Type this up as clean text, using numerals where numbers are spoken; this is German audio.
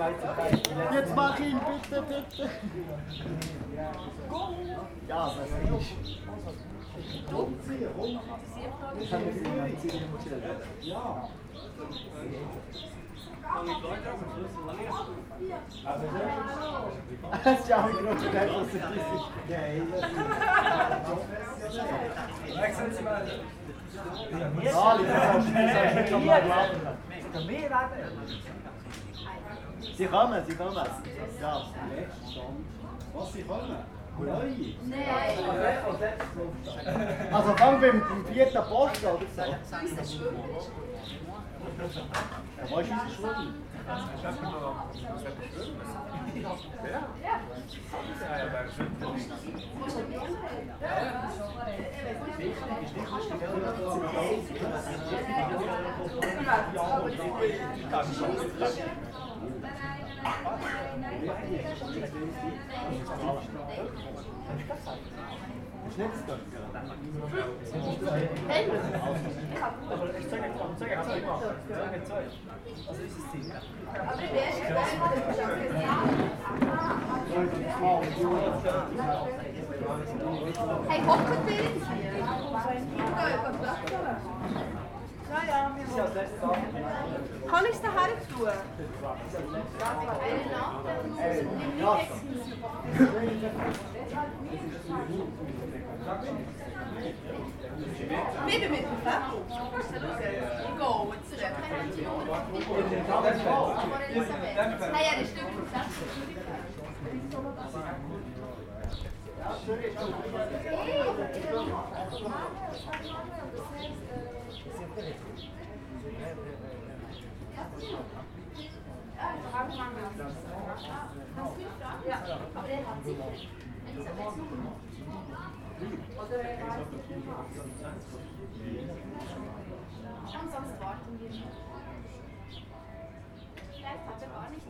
Jetzt mach ihn, bitte, bitte. Ja, was ist? Ja. Das ist ja auch gerade so geil, dass es geil ist. Sie kommen, sie kommen. Ja. Was, sie kommen? Neu? Nein. Also fang beim vierten Post oder so. Ja, wo ist unser Schwimmen? Hey, hocken Sie! Kann ich es daheim tun? Bitte mit dem Fett. Go, jetzt ist Hey, ja, das stimmt. Ja, aber der hat sicher. Und sonst warten wir. Vielleicht hat er gar nicht.